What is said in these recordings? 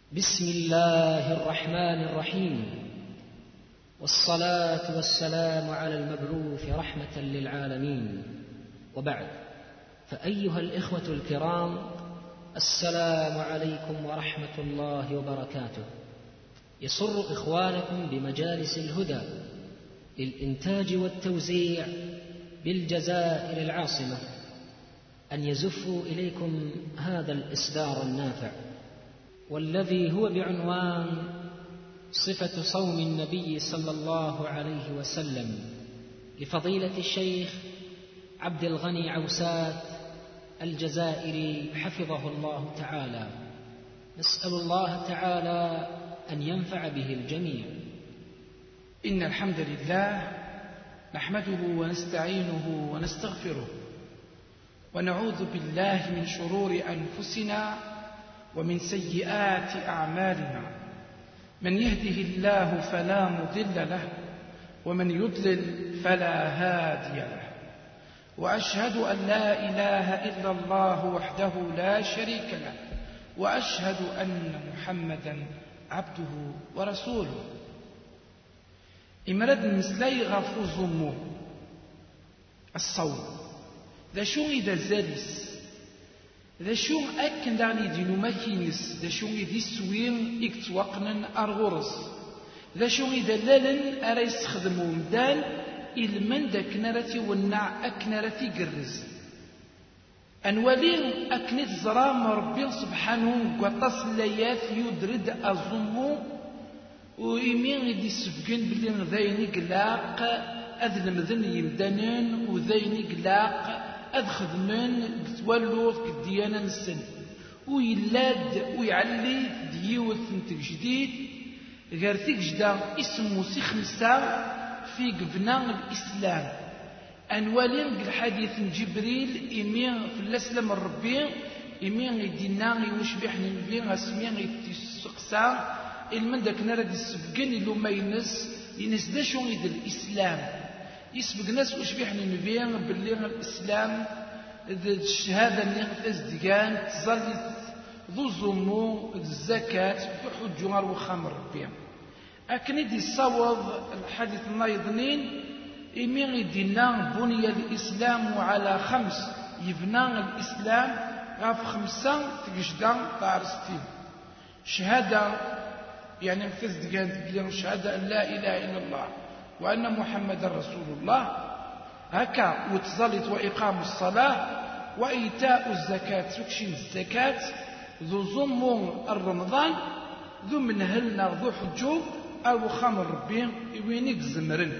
بسم الله الرحمن الرحيم، والصلاة والسلام على المبعوث رحمة للعالمين، وبعد، فأيها الإخوة الكرام، السلام عليكم ورحمة الله وبركاته. يسر إخوانكم بمجالس الهدى للإنتاج والتوزيع بالجزائر العاصمة أن يزفوا إليكم هذا الإصدار النافع، والذي هو بعنوان صفة صوم النبي صلى الله عليه وسلم لفضيلة الشيخ عبد الغني عوسات الجزائري حفظه الله تعالى. نسأل الله تعالى أن ينفع به الجميع. إن الحمد لله نحمده ونستعينه ونستغفره، ونعوذ بالله من شرور أنفسنا ومن سيئات أعمالنا. من يهده الله فلا مضل له، ومن يضلل فلا هادي له. وأشهد أن لا إله إلا الله وحده لا شريك له، وأشهد أن محمدا عبده ورسوله. إمرد مسلاي غفو زمو الصوم ذا شو إذا زالس ذا شو أكن دعني دينو ماكينيس ذا شو إذا سوين إكتوقنن أرغرس ذا شو إذا لالن أريس خدمو مدال إلمن دا كنارتي والنع أكنارتي قرز أنوالين أكنت زرام ربي سبحانه قطاس الليات يدرد أزمو وإمين يدي سفقين بلي ذيني قلاق أذلم ذني يمدنن وذيني قلاق أدخذ من تولوث كديانا السن ويلاد ويعلي ديوث نتك جديد غير تجدا اسمه خمسة في قبنا الإسلام. أنوالين الحديث جبريل إمين في الأسلام الربي إمين يدينا يوشبحنا نبي اسمين يتسقسا المن داك نرد السبقين اللي ما ينس دا شو يد الإسلام يسبق ناس وشبحنا نبي باللي الإسلام الشهادة اللي تزدقان تظل ذو زمو الزكاة بحجوار وخمر ربي. أكن يدي الصواب الحديث النايضنين إمين يدينا بني الإسلام على خمس يبنى الإسلام غاف خمسة تجدان طارستين شهادة يعني تصدقان بلي شهادة أن لا إله إلا الله وأن محمد رسول الله هكا وتزلط وإقام الصلاة وإيتاء الزكاة سكشين الزكاة ذو زمون الرمضان ذو منهلنا ذو حجو أو خمر ربي وينيك زمرن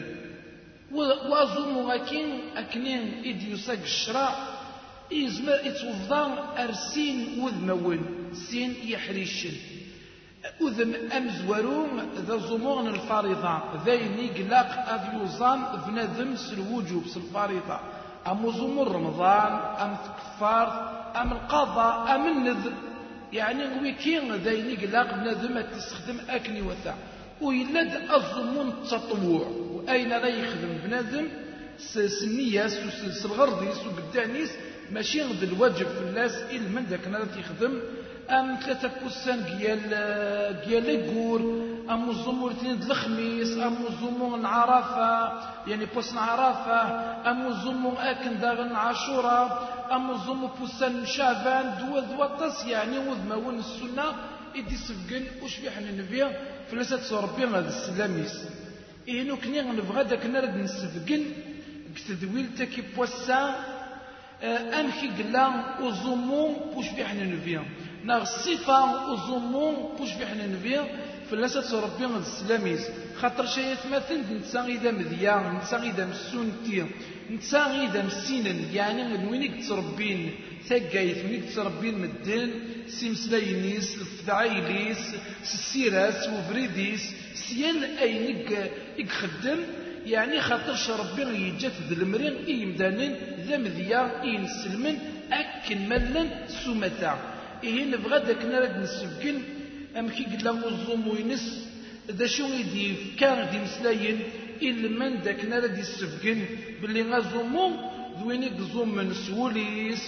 وزمو أكنين إدي يساق الشراء إزمر إتوفضان أرسين وذمون سين يحريشن أذم أمزورون ذا زمون الفارضة ذيني قلاق أذيوزان ذنذم سلوجوب سالفارضة أم زمور رمضان أم تكفار أم القضاء أم النذر يعني ويكين ذيني قلاق بنذم تستخدم أكني وثا ويلد الزمون التطوع وأين لا يخدم بنذم سنياس الغرضيس وقدانيس ماشي غد الواجب في الناس إلا من ذاك نرى يخدم أم ثلاثة كوسان قيال الجور أم الزمور اثنين الخميس أم الزمور عرفة يعني بوسن عرفة أم الزمور أكن داغن عاشورا أم الزمور بوسن شعبان دوطس يعني وذمون السنة إدي سفقن وشبيحنا النبي فلسة ربي هذا السلاميس إنو كني نبغى داك نرد نسفقن كتدويل تاكي بوسان أمكي قلان وزمون وشبيحنا النبي ناغ الصفة وزمون وشبيحنا نبيا فلاسة ربي غد السلاميس خاطر شيء مثل نتسا إذا مذيان نتسا إذا مسونتي نتسا إذا مسينن يعني وينك تربين ثقايث وينك تربين مدن سيمسلاينيس الفدعايليس السيراس وفريديس سيان أينك يخدم يعني خاطرش ربي يجات ذا المرين يمدانن ذا مذيان ينسلمن أكن ملن سمتا إيه نبغى داك نرد نسفكن أم كي قد لهم الظلم وينس ذا شو يدي كان دي مسلاين إلا من داك نرد يسفكن باللي غازومو ذوينيك زوم من سوليس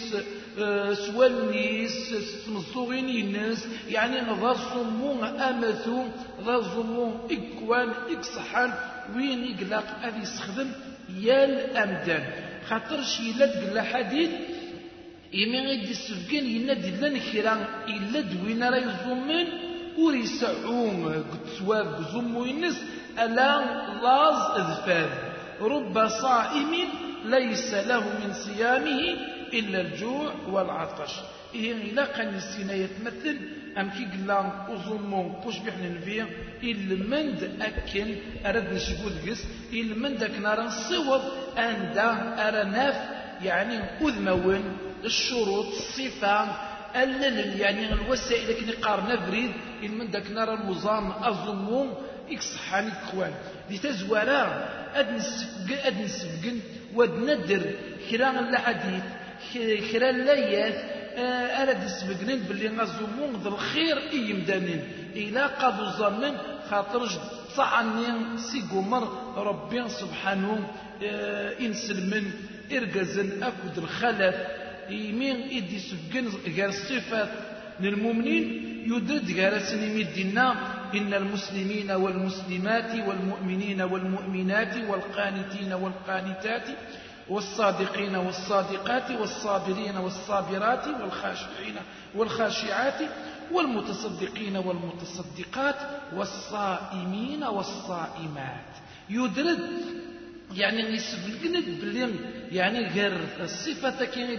سوالنيس مصوغين الناس يعني ذا صمو أمثو ذا صمو إكوان إكسحان وين يقلق أذي يستخدم يا الأمدان خاطر شي لا تقول حديث إما غيدي السفقين ينادي لنا كيران إلا دوين راه يزومن وريسعون قد سواب زمو الناس ألا لاز أذفاذ رب صائم ليس له من صيامه إلا الجوع والعطش إلا كان السنة يتمثل أم كي قلان أزمو بوش بيحنا نفيا إلا مند أكن أرد نشبوذ قس إلا مند أكن أرى نصوب أندا أرى ناف يعني أذمون الشروط الصفة يعني الوسائل كي قارنا فريد إلا مند أكن أرى الوزان أزمو إكسحاني كوان دي تزوارا أد نسفقن ود ندر كران الحديث كران لايات أرد نسفقنين باللي غزومون ذا الخير إيمدانين إلا قادوا ظنن خاطرج طعني سيقومر ربي سبحانه إنسلمن إرقزن أكد الخلف يمين إدي سفقن غير الصفات للمؤمنين يدد غارسن مدينا إن المسلمين والمسلمات والمؤمنين والمؤمنات والقانتين والقانتات والصادقين والصادقات والصابرين والصابرات والخاشعين والخاشعات والمتصدقين والمتصدقات والصائمين والصائمات يدرد يعني يسبقند بلين يعني غير الصفة كان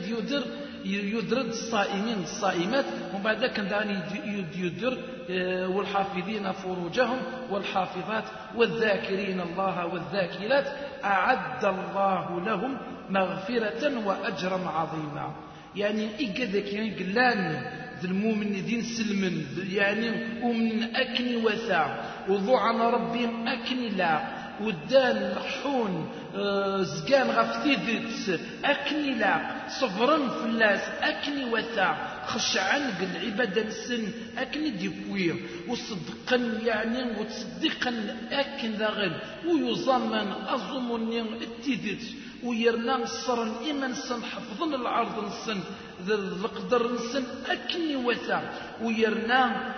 يدرد الصائمين الصائمات ومن بعد ذلك داني يدر والحافظين فروجهم والحافظات والذاكرين الله والذاكرات أعد الله لهم مغفرة وأجرا عظيما يعني إيقادك يعني قلان ذي المؤمن دين سلمن يعني ومن أكني وثا وضوعنا ربهم أكني لا ودان مححون زقان غفتيدت أكني لا صبرا فلاس أكني وثا خشعان قل عبادة السن أكني ديكوير وصدقا يعني وتصدقا أكن ذاغن ويظمن أظمني اتدت ويرنا الصرن إيمان سن حفظن العرض نسن ذا القدر نسن أكني وثا ويرنا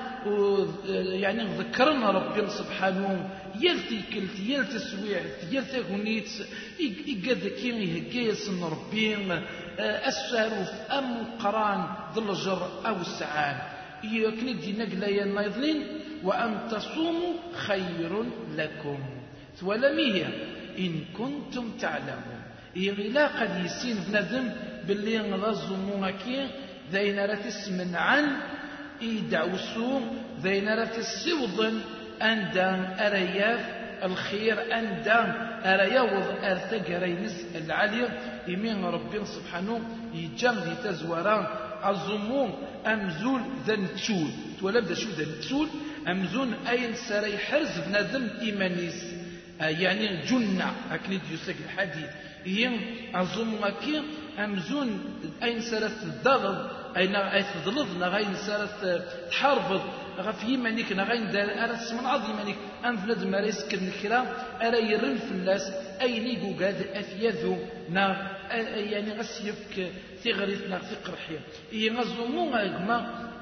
يعني ذكرنا ربنا سبحانه يلتي كلت يلتي سويعت يلتي غنيت إيقاذكين يهقيس ربين الساروف أم قران ضلجر أو السعان يكني دي نقلا النايضلين وأن تصوموا خير لكم ولمية إن كنتم تعلمون إلا قد يسين بنذم باللي نغزموا كي ذين رتسمن عن إيدعوسو ذين رتسوضن أندان أرياف الخير أندان أرياوض أرتقرينس العالية يمين ربنا سبحانه يجام ذي تزوران عزمون أمزول ذن تشول تولد شو ذن تشول أمزون أين سري حرز بنذم إيمانيس يعني جنة أكنيد يسك الحديث ين عزمون أكيم أمزون أين سرت الضغط أين أيتضلض نغين سرت تحارفض غف يمانيك نغين دار أرس من عظيم يمانيك أنفلد ماريس كالنكرا أرى يرن في الناس أين يقود أثيذو نا يعني غسيفك ثغريتنا في قرحية ينظمون أجمع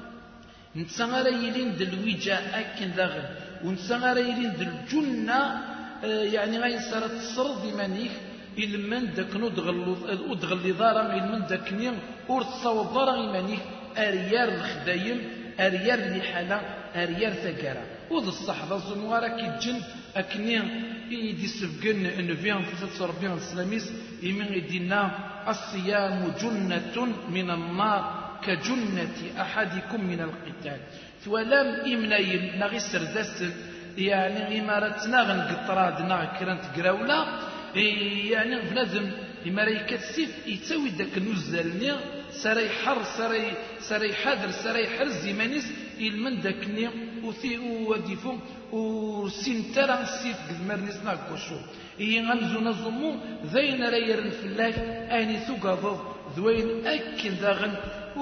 نتسغر يلين دلويجا أكن ذاغن ونتسغر يلين دلجنة يعني غين سرت الصرد يمانيك إلمن داك ودغلي ضارا إلمن داكني ورتصاوب ضارا إيمانيك أريار الخدايم أريار الحالة أريار ثقارة وذ الصحراء الزموارة كيتجن أكني يدي سفقن نفيان في ربنا السلاميس يمين يدينا الصيام جنة من النار كجنة أحدكم من القتال ولم إمنايم نغي سردسل يعني إمارتنا غنقطراد كرانت قراولا يعني بنادم لما راهي كتسيف يتساوي داك النزالني سراي حر سراي حذر سراي حرز يمانيس المن داكني وثي وديفو وسنترا سيف قدمرنيس ناكوشو غنزو نظمو ذين رايرن في الله اني ثقظ ذوين اكن داغن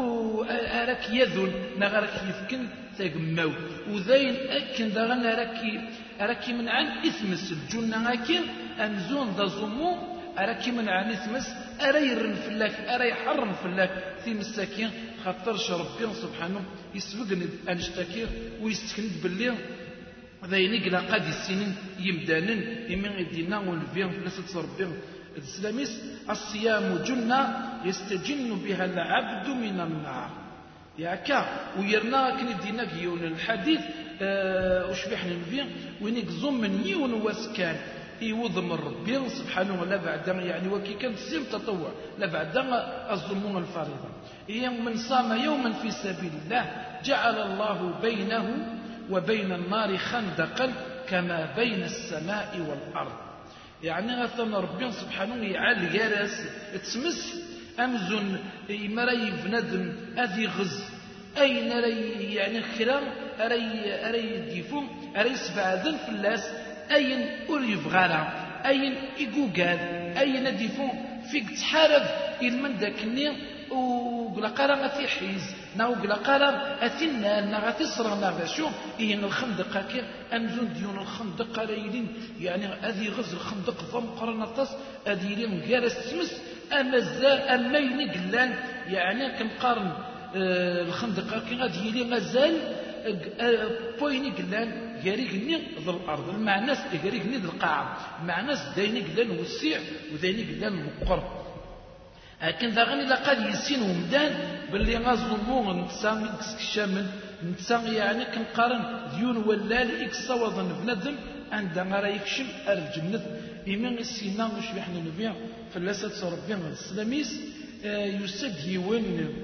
وراك يذن نغرك يفكن تقماو وذين اكن داغن راكي من عن اثمس الجنه اكن أمزون ذا زمو أراكي من عني ثمس أرا يرن فلاك أرا يحرن فلاك في مساكين خاطرش ربي سبحانه يسبقني أنشتكي ويستكند باللي ذينيك لا قاد السنين يمدانن يمين يدينا ونفيهم فلسة ربي السلاميس الصيام جنة يستجن بها العبد من النار ياكا ويرنا كني دينا يون الحديث وشبيح نبي وينك من يون واسكان يوضم ربي سبحانه لا بعد يعني وكي كان الصيام تطوع لا بعد الظلم الفريضة من صام يوما في سبيل الله جعل الله بينه وبين النار خندقا كما بين السماء والأرض يعني أثنى ربي سبحانه يعال يارس تسمس أمزن مري بندم أذي غز أين ري يعني خرام أري ديفو أري سبعذن في اللاس أين أوليف غارة أين إيقوقاد أين ديفو فيك تحارب إلمن داكني وقلقارا غتي حيز ناو قلقارا أثنى غتي صرا نغاشو إين الخندق كي أمزون ديون الخندق رايلين يعني أذي غز الخندق ضم قرنطاس أذي لين جالس تمس أما ينقلان يعني كنقارن الخندق كي غادي يلي مازال بويني قلان ياريقني ذو الأرض المعناس ياريقني ذو القاعة المعناس دايني قلان وسيع ودايني قلان مقرب لكن ذا غني لقد يسين ومدان باللي غازلمون نتسا من كسكشامن نتسا يعني كنقارن ديون ولال إكساوض بندم عندما راه يكشم الجنة إيمان السينا وش بحنا نبيع فلاسة ربي السلاميس يسد وين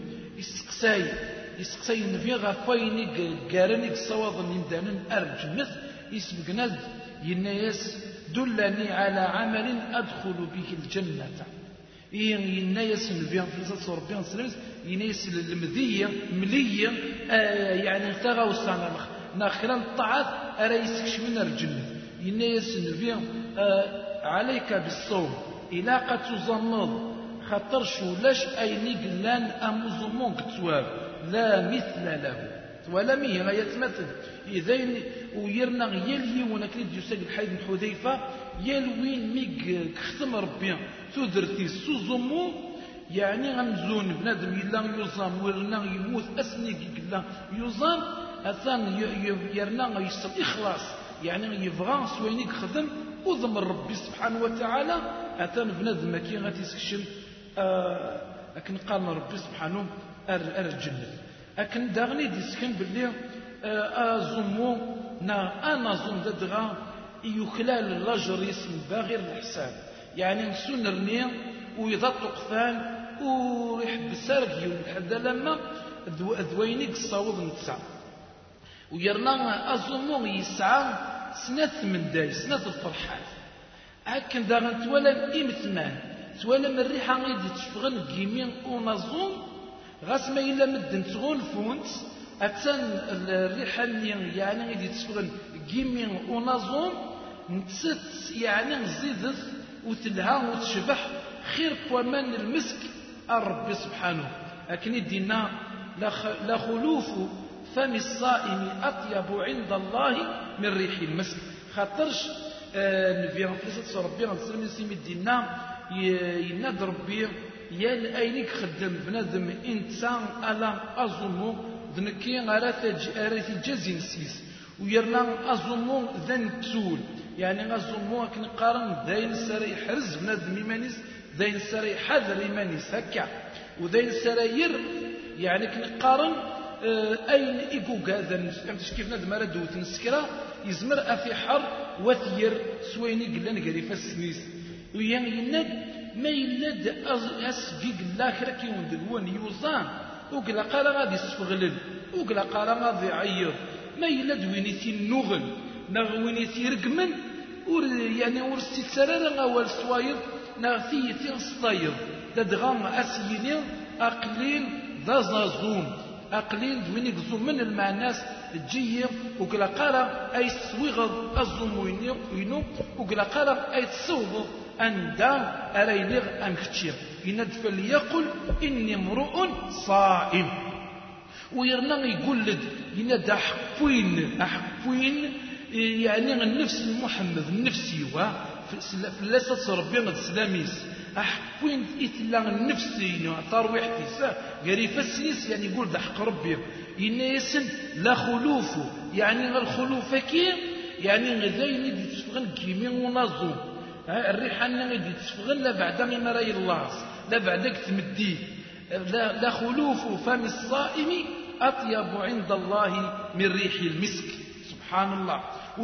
يسقساي النبي غفايني قارني كساوض نمدان الجنة يسبقنا ينايس دلني على عمل أدخل به الجنة ينايس النبي فلاسة ربي السلاميس ينايس المذية ملية يعني تغاو السنة ناخرا الطاعات أريسك من الجنة ينايس النبي عليك بالصوم إلا قد تزمض خطرش ولاش أيني قلان أمزمون كتواب لا مثل له ولا ميه لا يتمثل إذن ويرنا يلي ونكريد يساق الحيد من حذيفة يلوين ميق كختم ربي تدرتي سوزمو يعني غمزون بنادم يلا يوزام ورنا يموت أسني قلنا يوزام أثان يرنا يصل إخلاص يعني يبغى سوينيك خدم وضم ربي سبحانه وتعالى أثان بنادم كي غادي يسكشم لكن قال ربي سبحانه الجنة لكن داغني ديسكن باللي أزمو أنا زم ددغا يخلال اللاجر اسم باغير الحساب يعني نسونرني ويضط قفان ويحب السارق يوم حتى لما ذوينيك الصاوض نتسع ويرنا أزمو يسعى سنة من داي سنة الفرحات هكذا داغن تولا إمثمان تولا من الريحة غيدي تشفغن كيمين ونظون غاس ما إلا مدن تغول فونت أتسان الريحة يعني غيدي تشفغن كيمين ونظون نتست يعني نزيدث وتلها وتشبح خير بومان المسك الرب سبحانه لكن يدينا لا خلوف فم الصائم أطيب عند الله من ريح المسك خاطرش نبي غنفلسة ربي غنسلم نسيم الدينا يناد ربي يال أينك خدم بنادم إنسان ألا أظنو ذنكي غارات الجزي نسيس ويرنا أظنو ذن تول يعني أظنو كنقارن ذين سري حرز بنادم إيمانيس ذين سري حذر إيمانيس هكا وذين سراير يعني كنقارن أين إيقوق هذا كيف نادم راد وتنسكرا يزمر أفي حر وثير سويني قلنا قريفة السنيس ويان يناد ما يلاد أسقيق الله كراكي وندلوان يوزان وقلا قال غادي يسفغلل وقلا قال غادي يعير ما يلاد وينيتي النغل وينيتي رقمن يعني ورستي تسرارا أول سواير نغثيتي سطاير دادغام أسيني أقليل ذا زازوم أقليل دويني قزوم من المعناس الجيم وقلا قال أي سويغض الزوم وينو وقلا قال أي تسوغض أندا أرينيغ أنكتشير يندف ليقل إني امرؤ صائم ويرنا يقولد يند أحفوين يعني النفس المحمد النفسي في فلاسة ربي غد سلاميس وين إتلا النفس ترويح تيسا غريفة السنيس يعني يقول ده حق ربي ينيسن لا خلوف يعني الخلوف كي يعني غذاين يدي تسفغن كيمين ونظم الريحان يدي تسفغن لا بعد ما راي الله لا بعدك تمديه لا خلوف فم الصائم أطيب عند الله من ريح المسك سبحان الله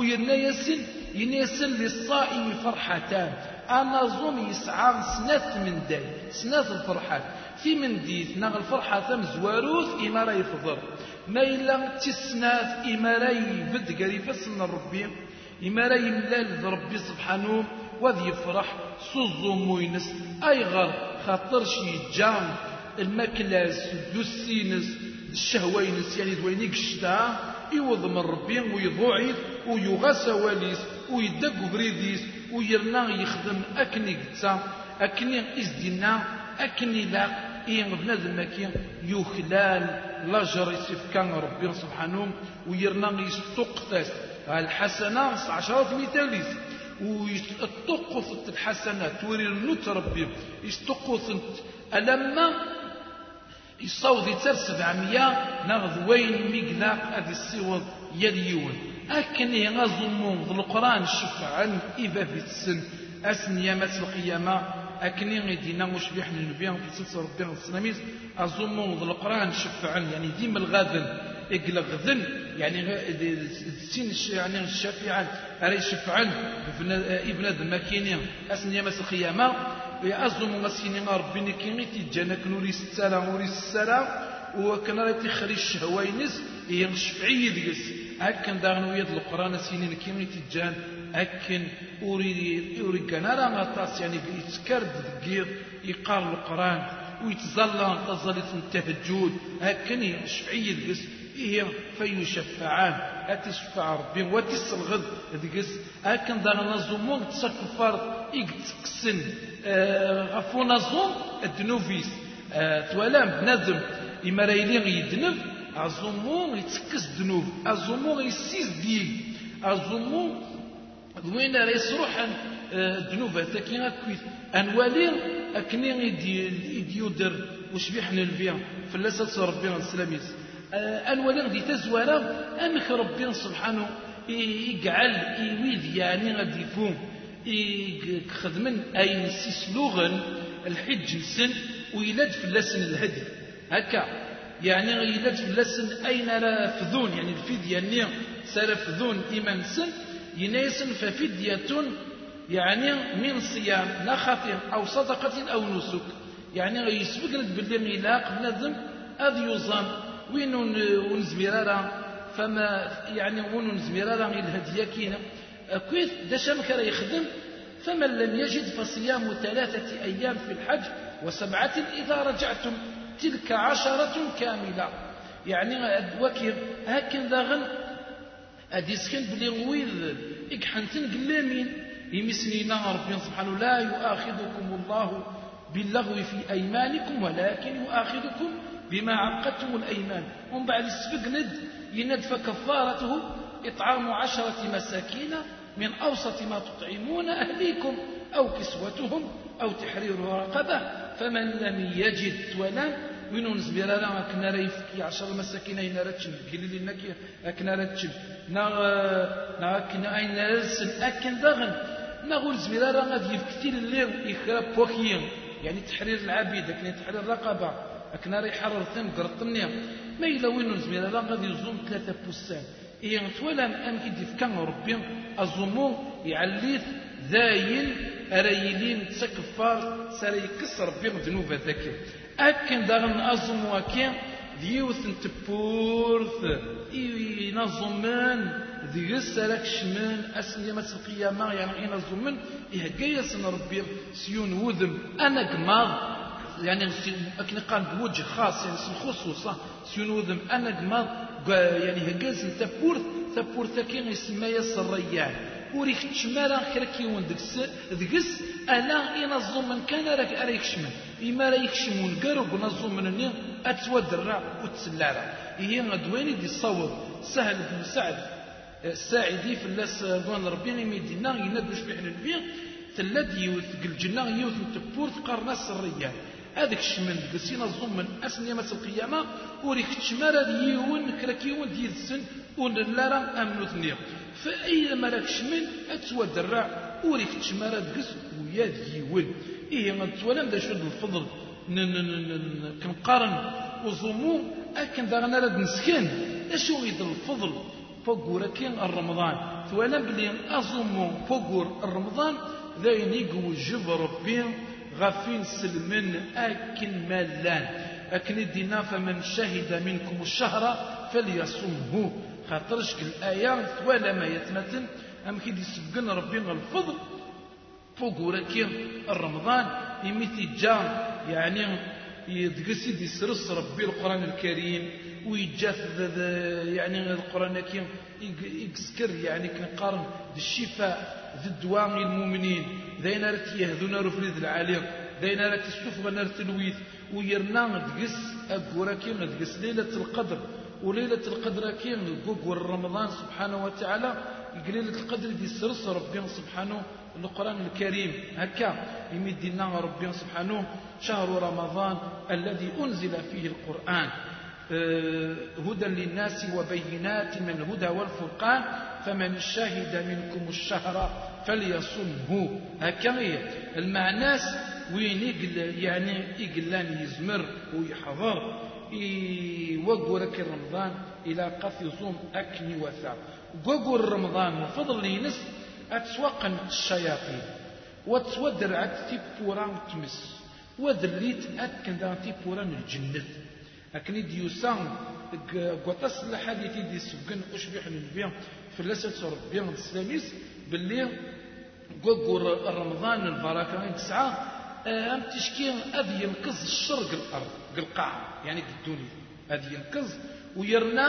ينيسن للصائم فرحتان أنا ظن يسعى سنة من داي سنة الفرحات في من ديث نغ الفرحة مزواروث إما راي فضر ما إلا تسناث إما راي بد قريفة سن ربي إما راي ملال ربي سبحانه وذي يفرح صوزو موينس أيغر خاطر شي جام المكلاس دوسينس الشهوينس يعني دوينيك الشتاء يوض من ربي ويضوعيث ويغاس واليس ويدق بريديس ويرنا يخدم أكني قتا أكني إزدنا أكني لا بنادم ماكين يخلال لاجر يسيف كان ربي سبحانه ويرنا يستقتس الحسنة 10 مثاليس ويستقص الحسنات توري النوت ربي يستقص ألما يصوض يتر 700 ناخذ وين ميقلاق هذه الصوض يليون أكني غزمون ذو القرآن شفعا إذا في السن أسن يامات القيامة أكني غيدينا مشبيح للنبيان في سلسة ربيان السلاميز أزمون ذو القرآن شفعا يعني ديما الغاذن إقلق ذن يعني السين يعني الشافعا أري شفعا ابن الماكينين أسن يامات القيامة أزمون مسكينين ربي كيني تيجانا كنوري السلام وكان راه تيخري الشهوينس يشفعي ديس هكا داغنو يد القران سينين كيما تيجان هكا اوري كان راه غطاس يعني يتكرد دقيق يقرا القران ويتزلى تزلت التهجد هكا يشفعي ديس هي فيشفعان اتشفع ربي وتسلغد ديس هكا داغنا زومون تسكفر يتكسن غفونا زوم الدنوفيس توالام بنادم إما رايلين يدنب أزومو يتسكس دنوب أزومو يسيز ديك أزومو وين راه يصروح الدنوب تاكين كويس أنوالين أكني يديودر وشبيحنا الفيا فلاسة ربنا السلاميس أنوالين دي تزوارا أمك ربنا سبحانه يقعل يويذ يعني غادي يفهم يخدمن أي سيسلوغن الحج السن ويلاد فلاسن الهدي هكا يعني يلاد فلاسن أين رافذون يعني الفدية نير سرفذون إيمان سن ينايسن ففدية يعني من صيام لا خاطر أو صدقة أو نسك يعني يسبق باللي ميلاق بنادم أذ يظام وين ونزميرارا فما يعني وين نزميرارا الهدية كينا كويس دشام كرا يخدم فمن لم يجد فصيام 3 أيام في الحج و7 إذا رجعتم تلك 10 كاملة يعني وكيف هكذا غن أديسكن بلي ويل إكحنتن قلامين يمسنينا ربي سبحانه لا يؤاخذكم الله باللغو في أيمانكم ولكن يؤاخذكم بما عقدتم الأيمان ومن بعد السفق يند فكفارته إطعام 10 مساكين من أوسط ما تطعمون أهليكم أو كسوتهم أو تحرير رقبة فمن لم يجد ولا وين نزبير لا كنا ريفكي 10 مساكين أين رتشن قليل إنك أكنا رتشن نا كنا أين رسن أكن دغن نقول زبير لا غادي يفكتير الليل يخرب بوكيين يعني تحرير العبيد لكن تحرير الرقبة أكنا ريحرر ثم قرطني ما إلا وين نزبير لا غادي يزوم 3 بوسان إيه تولا أم كي كان ربي أزومو يعليث ذاين أريلين تسكفار ساري كسر بهم ذنوب ذاك أكن دارن أزومو أكين ديوث تبورث ينظمن ذي سلك شمن أسني ما القيامة يعني ينظمن يهجيس ربي سيون وذم أنا قماض يعني أكن قال بوجه خاص يعني خصوصا سيون وذم أنا قماض يعني هجاز تبورث كين يسمى الريان وريك تشمالا كركيون دكس ألا ينظم من كان راك أريك شمن إما رايك شمون قرب نظم من النيل أتودرع وتسلارا هي غدواني دي الصوت سهل بن سعد الساعدي في الناس قوان ربينا يميدنا يندوش بحنا البيع تلاد يوث الجنة يوث تبورت قرناس الريال هذاك الشمن قسينا الظمن أسنى مس القيامة وريك تشمر يون كراكيون ديال السن ولا راه أمنو ثنيا فأي مراك شمن أتودرع وريك تشمر قس ويا ديول إيه غنتولم دا شد الفضل كنقارن وظمو أكن داغنا راد نسكن أشو يد الفضل فوقور كين الرمضان ثوالا بلي أظمو فوقور الرمضان ذاين يقوجب ربي غافين سلمن أكن مالان أكن الدينا فمن شهد منكم الشهر فليصمه خاطرش الآية ولا ما يتمثل أم كي يسبقن ربنا الفضل فوق كي الرمضان يميتي جام يعني يدقسي دي سرس ربي القرآن الكريم ويجاث يعني القرآن كي يذكر يعني كنقارن الشفاء ذي الدواء المؤمنين ذين رت يهذون رفريد العالي ذين رت السفغ نار تلويث ويرنا دقس أقورا كي دقس ليلة القدر وليلة القدر كي قوقور رمضان سبحانه وتعالى ليلة القدر دي سرس ربنا سبحانه القرآن الكريم هكا يمدنا ربنا سبحانه شهر رمضان الذي أنزل فيه القرآن هدى للناس وبينات من الهدى والفرقان فمن شهد منكم الشهر فليصمه هكا المعناس وين يعني يقلان يزمر ويحضر وقورك رمضان إلى قف يصوم أكني وثا وقور رمضان من فضل لينس أتسوقن الشياطين وتودر عد تيبوران تمس ودريت أكن دان تيبوران الجنة أكن ديوسان قطس الحديث دي سبقن أشبح للبيع في اللسة ربيع الإسلاميس باللي قور رمضان البركة تسعة أم تشكي أذي ينقذ الشرق الأرض القاع يعني الدنيا أذي ينقذ ويرنا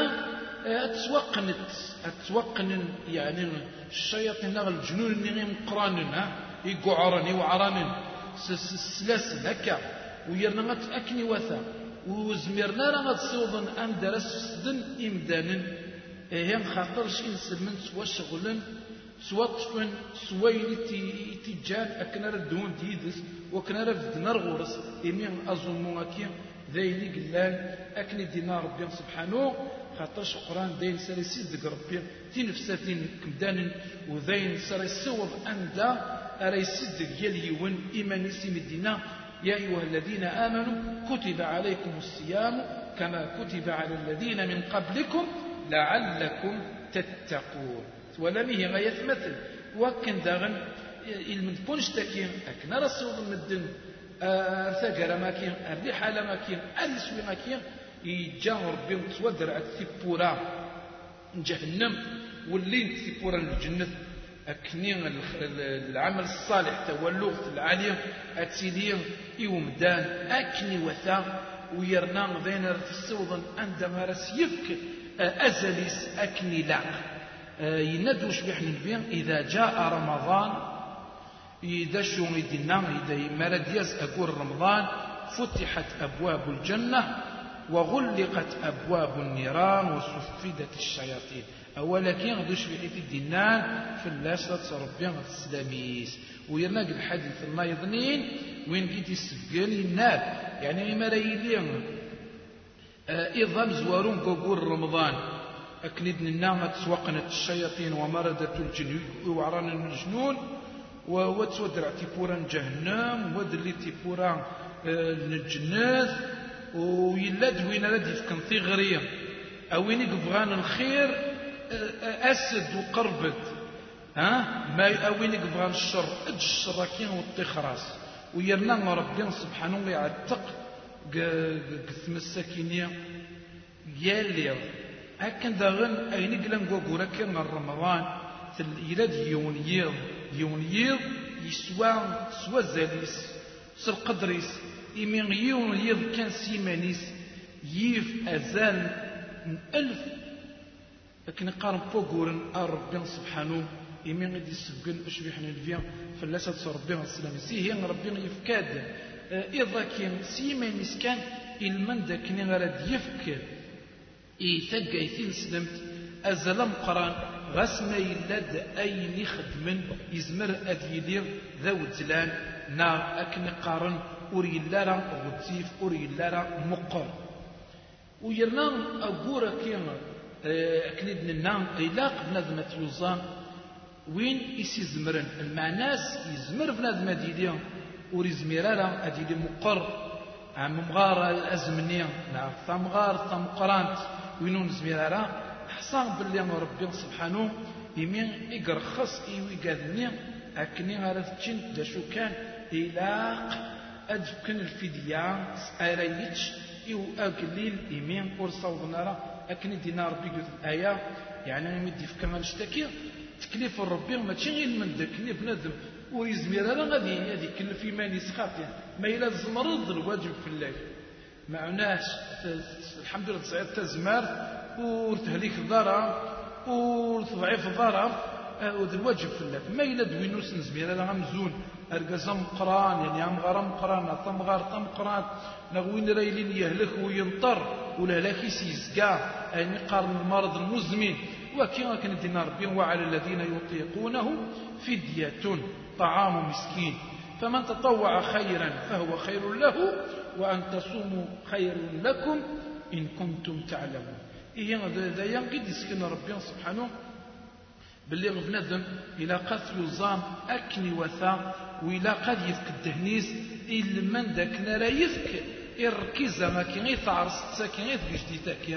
أتوقن يعني الشياطين الجنون اللي مقراننا يقعرني وعرانن السلاسل هكا ويرنا أكني وثا وزميرنا راه تصوضن أن درس سدن إمدانا هي خاطرش إنسلمن سوا شغلا سوا طفن سوا تيجان أكنا ردون ديدس وكنا ردنا رغورس إمين أظلمو أكيا ذيني قلال أكني دينا ربي سبحانه خاطرش القرآن داين ساري سيدك ربي تنفساتين كمدان وذين ساري سوض أندا أري سيدك يليون إيماني سيم الدينا يا أيها الذين آمنوا كتب عليكم الصيام كما كتب على الذين من قبلكم لعلكم تتقون ولم هي ما يثمثل وكن داغن المدبونش تاكين أكنا رسول المدن ارتقر ماكين الرحالة ماكين السوي ماكين يجا ربي تودر الثبورا جهنم واللين ثبورا الجنة أكنين العمل الصالح تولوغ العالية أتسيليا يومدان أكني وثا ويرنا ذين السوضا عندما رس يفك أزليس أكني لا يندوش بحن البين إذا جاء رمضان إذا شو يدنا إذا مرد أقول رمضان فتحت أبواب الجنة وغلقت أبواب النيران وصفدت الشياطين أولا كي غدوش في حيث الدنان في اللاسة ربيان السلاميس ويرناق الحديث الله يظنين وين كي تسقل النار يعني ما رايلين إظام زوارون كوكور رمضان أكندن النعمة تسوقنت الشياطين ومردت الجن وعران المجنون وتودر تيبورا جهنم ودلي تيبورا الجنات ويلاد وين رادي في كنتي غريم أوين يقفغان الخير أسد وقربت ما أوين يقفغان الشر أج الشراكين والطخراس ويرنا ربنا سبحانه يعتق قثم السكينية يالي هكذا داغن أين قلن قوقورا كان رمضان يلاد يونيض يسوى زاليس سر قدريس إمين يونيض كان سيمانيس يف أزال من 1000 لكن قارن فوقورن ربنا سبحانه إمين غادي يسبقن أشبحنا الفيا فلاسة ربنا السلام سيهي ربنا يفكاد إذا كان سيمانيس كان المن داكني غاد يفك يتقى يثين سلمت أزلم قران غاس ما يلاد أين يخدمن يزمر أذيلير ذا وزلان نا أكن قارن أوري لارا غتيف أوري لارا مقر ويرنا أقورا كيان أكني بننا إلاق بنادم يوزان وين يسيزمرن المعناس يزمر بنادم ديديا أوري زميرارا أديدي مقر عم مغار الأزمنية نعم ثمغار ثمقرانت وينون زميرارا حصان باللي ربي سبحانه يمين يقرخص ويقادني أكني غارت تشين دا شو كان إلاق أدفكن الفدية أريتش إو أقليل يمين ورصوضنا راه أكني دينا ربي قلت الآية يعني مدي في كمال اشتكي تكليف الربي ما تشغل من ذاك بنادم ويزمير هذا غادي كل في ماني سخاطين ما إلا زمرض الواجب في الليل ما عناش الحمد لله تصعد تزمار وتهليك الضرع وتضعيف الضرع وذا الواجب في الليل ما إلا دوينوس نزمير هذا غمزون أرقزم قران يعني عم غرام قران طمغار طمقران نغوين رايلين يهلك وينطر ولا لاكي سيزكا يعني قارن المرض المزمن وكما كان دينا ربي وعلى الذين يطيقونه فدية طعام مسكين فمن تطوع خيرا فهو خير له وأن تصوموا خير لكم إن كنتم تعلمون إيه هذا ينقد يسكن ربي سبحانه باللي بنادم إلى قد يزام أكني وثا وإلى قد يفك الدهنيس إلا من ذاك لا يفك الركيزة ما كي غير تعرس ساكن غير جديدك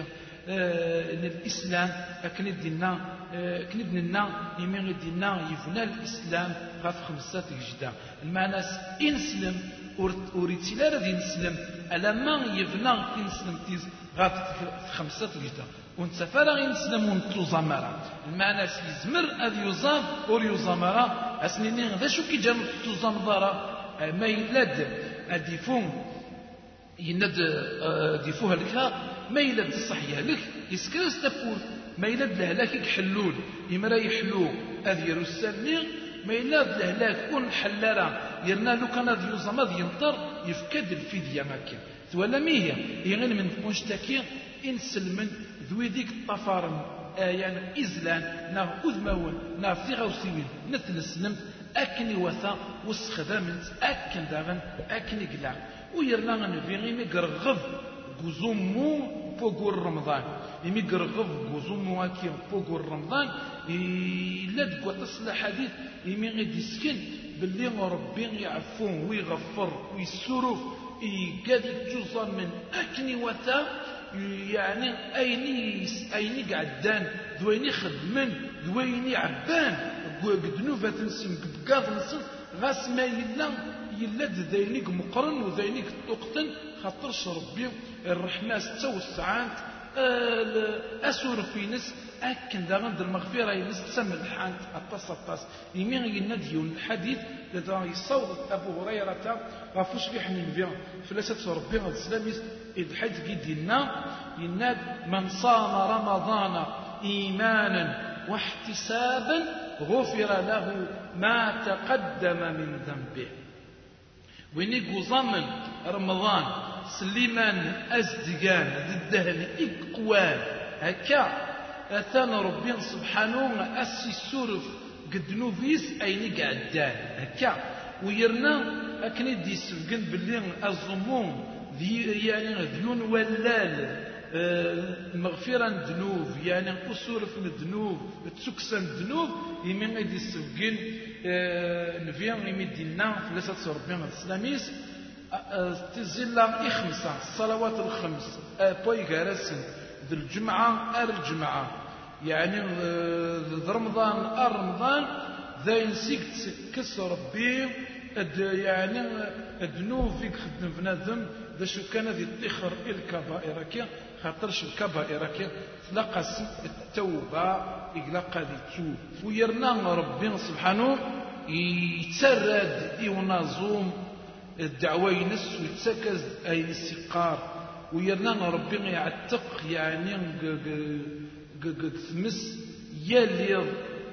الإسلام أكن الدينا أكن ابننا يمين الدينا يفنى الإسلام غاف 5 جدا المعنى إنسلم أريد لا راه ينسلم ألا ما يفنى إنسلم تيز غاف 5 جدا ونتفرغ ينسلم ونتوزامرا المعنى يزمر أذ يزام أور يزامرا أسنيني ذا شو كي جام توزام ضارا ما يلاد أديفون يند ديفوها لك ما يلاد الصحية لك يسكرس تفول ما يلاد لهلاك يحلول يمرا يحلو أذير السلمي ما يلاد لهلاك كون حلارا يرنا لو كان ذي يوزام ذي ينطر يفكد الفدية ماكين ولا مية يغن من مشتكي إنسلمن ذوي ذيك الطفارم يعني إزلان ناف أذمون ناف ثغوسيوين مثل السلم أكني وثا وسخدامنت أكن داغن أكني قلع ويرنا نفيغي ميقرغض قزومو فوق رمضان يميقرغض قزومو هاكي فوق رمضان إلا تقوى تصل حديث يمي غير يسكن باللي ربي يعفون ويغفر ويسروف يقاد جزء من أكني وثا يعني أيني قعدان ذويني خدمن ذويني عبان قدنوفة تنسم قدقاض نسم غاس ما يلا ذينيك مقرن وذينيك تقتن خاطرش ربي الرحمة توسعات أسور في نس أكن دا غند المغفرة ينس تسمى الحانت أطاس يمين يناديون الحديث لذا يصوت أبو هريرة غافوش بيحمل بيان فلاسة ربي غد سلاميس إذ حيث قدنا يناد من صام رمضان إيمانا واحتسابا غفر له ما تقدم من ذنبه وينيقو ضمن رمضان سليمان أزدقان الدهن إقوال هكا أثان ربي سبحانه أسي السورف قد نوفيس أيني قعدان هكا ويرنا أكني دي سفقن باللي الظموم يعني ذيون ولال مغفرا ذنوب يعني أسورف الذنوب تسكسن الذنوب يمين غيدي السفقن نفيان يمدينا فلسة ربنا الإسلاميس تزيلا إخمسة الصلوات الخمس بوي غارسن ذي الجمعة الجمعة يعني رمضان رمضان ذا ينسيك تسكس ربي يعني الذنوب فيك خدم بنادم ذا شو كان ذي التخر الكبائر كي خاطرش الكبائر كي تلقى التوبة إغلاق ذي توب ويرنا ربي سبحانه يتسرد يونازوم الدعوة ينس ويتسكز أي السقار ويرنا ربي يعتق يعني قد ثمس يلي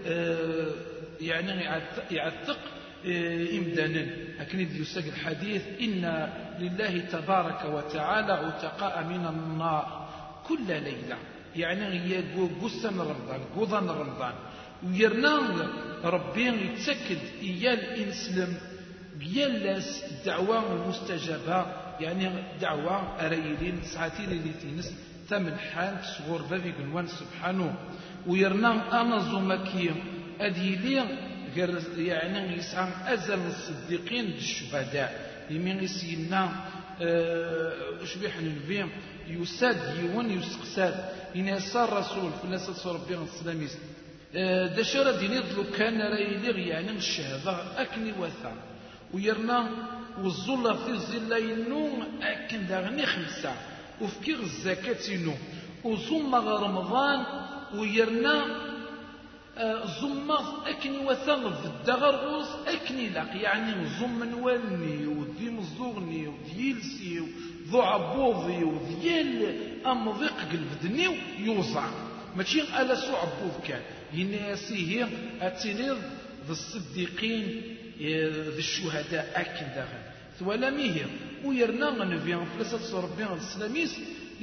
يعني يعتق إمدانا لكن إذ يساق الحديث إن لله تبارك وتعالى عتقاء من النار كل ليلة يعني هي قسم رمضان قضان رمضان ويرنا ربي يتسكد إيا الإنسلم بيالاس الدعوة المستجابة يعني دعوة أريلين ساعتين اللي تنس ثمن حال صغور بابي قنوان سبحانه ويرنا أنا زمكي أديلي يعني يسعى أزل الصديقين بالشهداء يمين يسينا شبيح النبي يساد يون يسقساد ينسى الرسول في الناس صلى الله عليه وسلم دشرة دينيضلو كان رايلي يعني الشهادة أكني وثا ويرنا والظلة في الظلة ينو أكن داغني 5 وفكير الزكاة ينو وزم رمضان ويرنا زم أكني وثا في الدغرغوز أكني لاق يعني زم نوالني ودي مزوغني وديلسي ذو عبوضي وديال أمضيق قلبدني يوزع ماشي على سو عبوض كان يناسيه أتنيض ذي الصديقين ذي الشهداء أكن داخل ثوالا ميه ويرنا غنفيان فلسة ربي السلاميس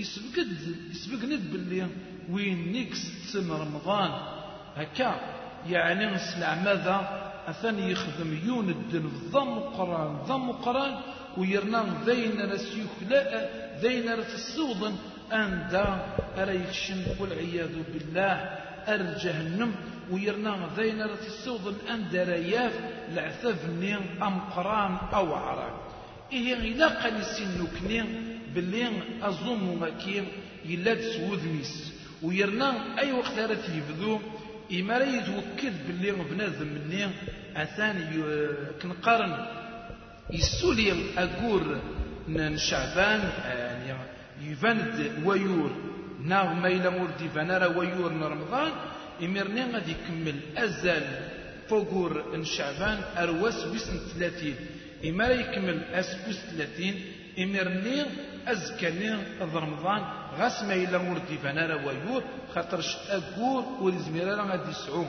يسبق ند باللي وين نيكس تسم رمضان هكا يعني نسلع ماذا أثني يخدم يون الدن ضم قران ويرنا ذين رسيخلاء ذين رتسوضن أندا أريكشن والعياذ بالله الجهنم ويرنا ذين رتسوضن أندا رياف العثفني أم قران أو عران إيه إلا قال سنوكني باللي أظن مكيم يلاد سوذنيس ويرنا أي وقت راه يبدو إما راه يتوكد باللي بنادم مني أثاني كنقارن يسولي أقول نشعبان يعني يفند ويور ناغ ما إلا مولد يفنارا ويور رمضان إمرني غادي يكمل أزال فوقور نشعبان أرواس بسن 30 إما راه يكمل أسبوس 30 إمرني أزكاني رمضان غاس ما إلا مولد يفنارا ويور خاطرش أقول ولزميرا غادي يسعو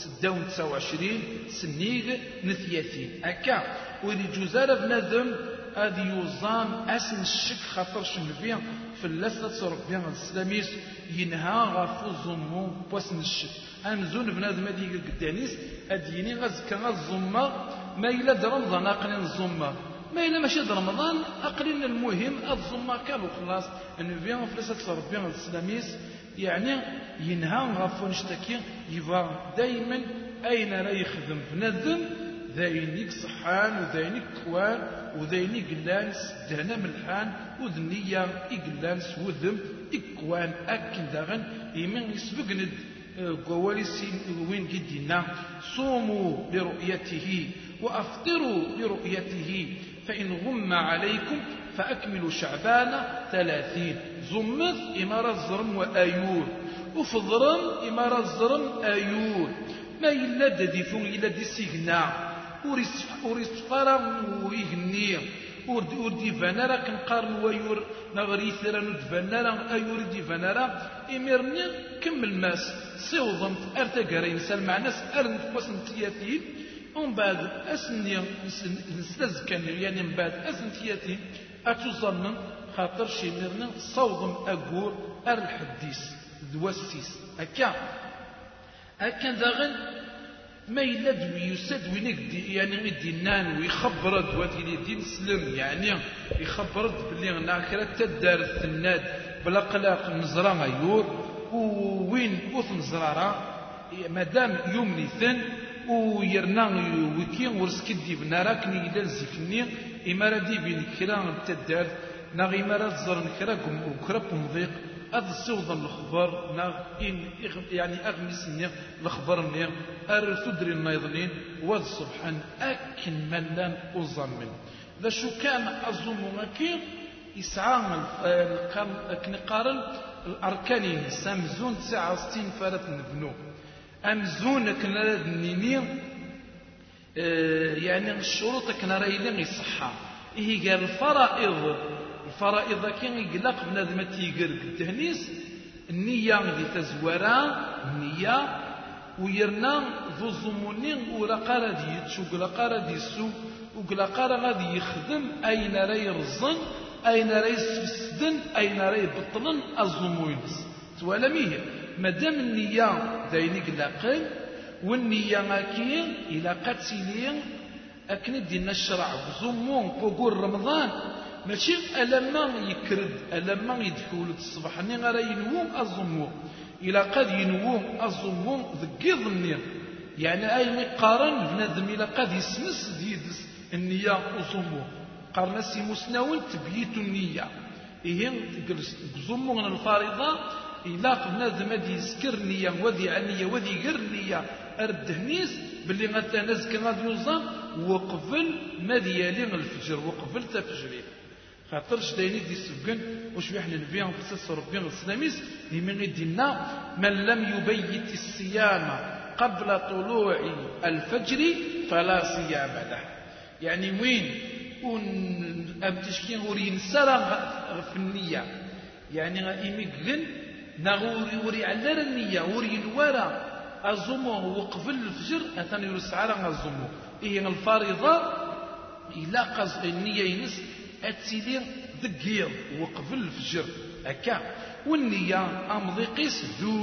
26 سنيق نثياثين هكا ويلي جوزارة بنادم هذه يوزام أسن الشك خاطرش نبيع في اللسة ربي السلاميس ينهى غافو الظمو بواسن الشك أمزون بنادم هذه قدانيس أديني غازكا غازمة ما إلا رمضان أقلين الظمة ما إلا ماشي رمضان أقلين المهم الظمة كانوا خلاص نبيع في اللسة ربي السلاميس يعني ينهى غافو نشتكي يبا دايما أين لا يخدم بنادم ذاينيك صحان وذاينيك كوان وذاينيك قلان سدهنا ملحان وذنية إقلان سوذم إكوان أكن داغن إيمان يسبقند قوالي سين وين قدنا صوموا لرؤيته وأفطروا لرؤيته فإن غم عليكم فأكملوا شعبان 30 زمث إمارة الزرم وآيور وفضرم إمارة الزرم آيور ما إلا دديفون إلا دي سيغنا وريسفارا ويغني وردي فانارا كنقارن ويور نغري ثران دفانارا ايور دي فانارا اميرني كمل ماس سيوضمت ارتقارين سال مع ناس ارن فوسن تياتين ومن بعد اسني نستزكن يعني من بعد اسن تياتين اتوظنن خاطر شي ميرنا صوضم اقور الحديث دواسيس هكا داغن ما يلاد ويساد وينك يعني يدينان ويخبر دواتي دين سلم يعني يخبر بلي ناكرا تدار الثناد بلا قلاق نزرا غيور وين اوث نزرارا مادام يوم نيثن ويرنا ويكي ورسكدي بنارا كني يلا زيكني امارا دي بين كرا تدار ناغي مارا تزرن كرا وكرا مضيق هذا السوض الخبر يعني أغمس الخبر نير أرثدري النايضنين وذ سبحان أكن ملان أزمن ذا شو كان أظن مكير يسعى كنقارن الأركانين سامزون 69 فرات نبنو أمزون كنا نيني يعني الشروط كنا رايلين يصحى إيه قال الفرائض كان يقلق بنادم تيقر التهنيس النية ذي تزورا النية ويرنا ذو الزمونين ولا قارد يتشوق لا قارد يسو ولا قارد غادي يخدم أين راه يرزن أين راه يسفسدن أين راه يبطلن الزموينس أتوالميه مادام النية داينك لاقل والنية ماكين إلى قتلين أكن دينا الشرع بزمون قبور رمضان ماشي ألما يكرد ألما يدخل الصباح ني غير ينوو الزمو إلى قد ينوو الزمو ذكي ظني يعني أي مقارن بنادم إلى قد يسمس ديدس النية الزمو قارنا سي مسناون تبييت النية إيه زمو الفارضة إلا بنادم هذه يسكر النية وذي عنية وذي غير النية أردهنيس باللي غتنزك غادي يوزا وقبل مذيالين الفجر وقبل تفجري خاطرش دايني دي سبقن وش بيحنا نبيهم قصص ربي السلاميس يمين دينا من لم يبيت الصيام قبل طلوع الفجر فلا صيام له يعني وين أمتشكين ورين سرى في النية يعني إيميقن نغوري وري على النية وري الورا الزمو وقبل الفجر أثني يرسعر الزمو إيه الفارضة إلا قصد النية ينس أتسيدي ذكير وقبل الفجر هكا والنية أمضيقيس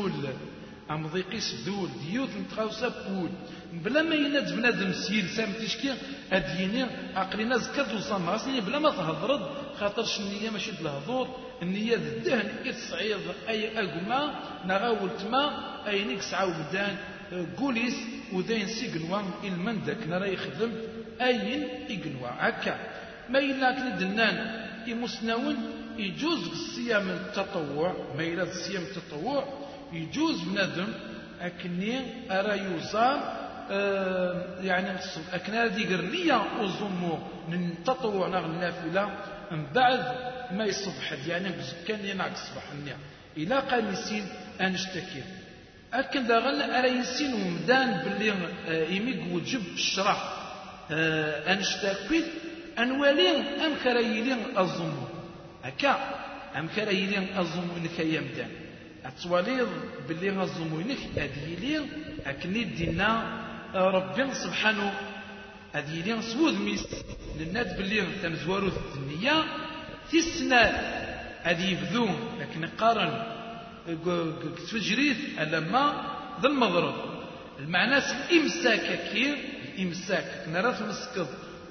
ذول ديوت نتخاوسا بول بلا ما يناد بنادم سيل سام تشكي أديني عقلنا زكاة وصام غاسني بلا ما تهضرد خاطرش النية ماشي الهضور النية الدهن إتصعيد أي أقما نغاولت ما أي نكس عاودان قوليس ودين سيقنوا المندك نرى يخدم أين إقنوا هكا ما إلا كندنان يمسناون يجوز الصيام التطوع ما إلا الصيام التطوع يجوز بنادم أكني أرى يوزام يعني أكنا دي قرنية أظمو من تطوع نغ النافلة من بعد ما يصبح يعني كان ينعك صباح النية إلا قال يسين أنشتكي أكن داغل أرى يسين ومدان باللي يميق وجب الشرع أنشتكي أنوالين أم كرايلين الظمو هكا أم كرايلين الظمو إنك يمدان أتواليض باللي الظمو إنك أديلين أكني دينا ربي سبحانه أديلين سوذ ميس للناس باللي تمزورو الدنيا في السنة أدي يبذون لكن قارن تفجريت ألما ذا المغرب المعنى إمساك كير إمساك نرى مسكض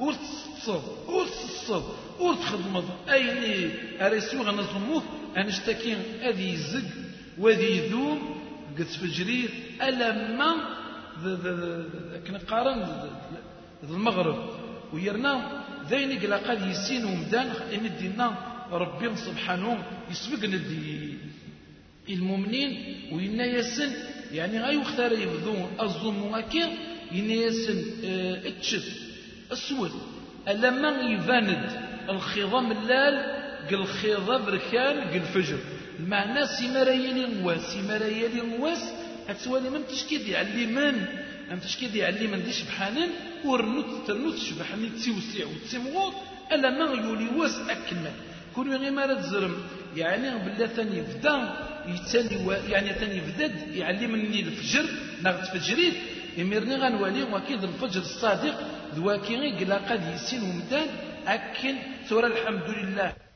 ورتصصد ورتخدمض أيني أريسو غنظموه أنشتكين أذي يزق وذي يذوم قد تفجريت ألما كنا قارن ذا المغرب ويرنا ذيني قلا قال يسين ومدان إن دينا ربي سبحانه يسبقنا المؤمنين وإنا يسن يعني غير اختار يبذون الظلم أكيد إنا يسن اتشد السود ألما يفاند الخضام اللال قل خضام بركان قل فجر المعنى سيماريالي نواس أتوالي من تشكيد يعلمن أم تشكيد يعلمن دي شبحانين ترنوت شبحانين تسيوسيع وتسيمغوط ألما يولي واس أكمل كل يوم ما تزرم يعني بالله ثاني يبدا يعني ثاني يبدد يعلمني الفجر نغت فجريت يمرني غنولي واكيد الفجر الصادق ذواكي قلا قد يسين ومدان أكل سورة الحمد لله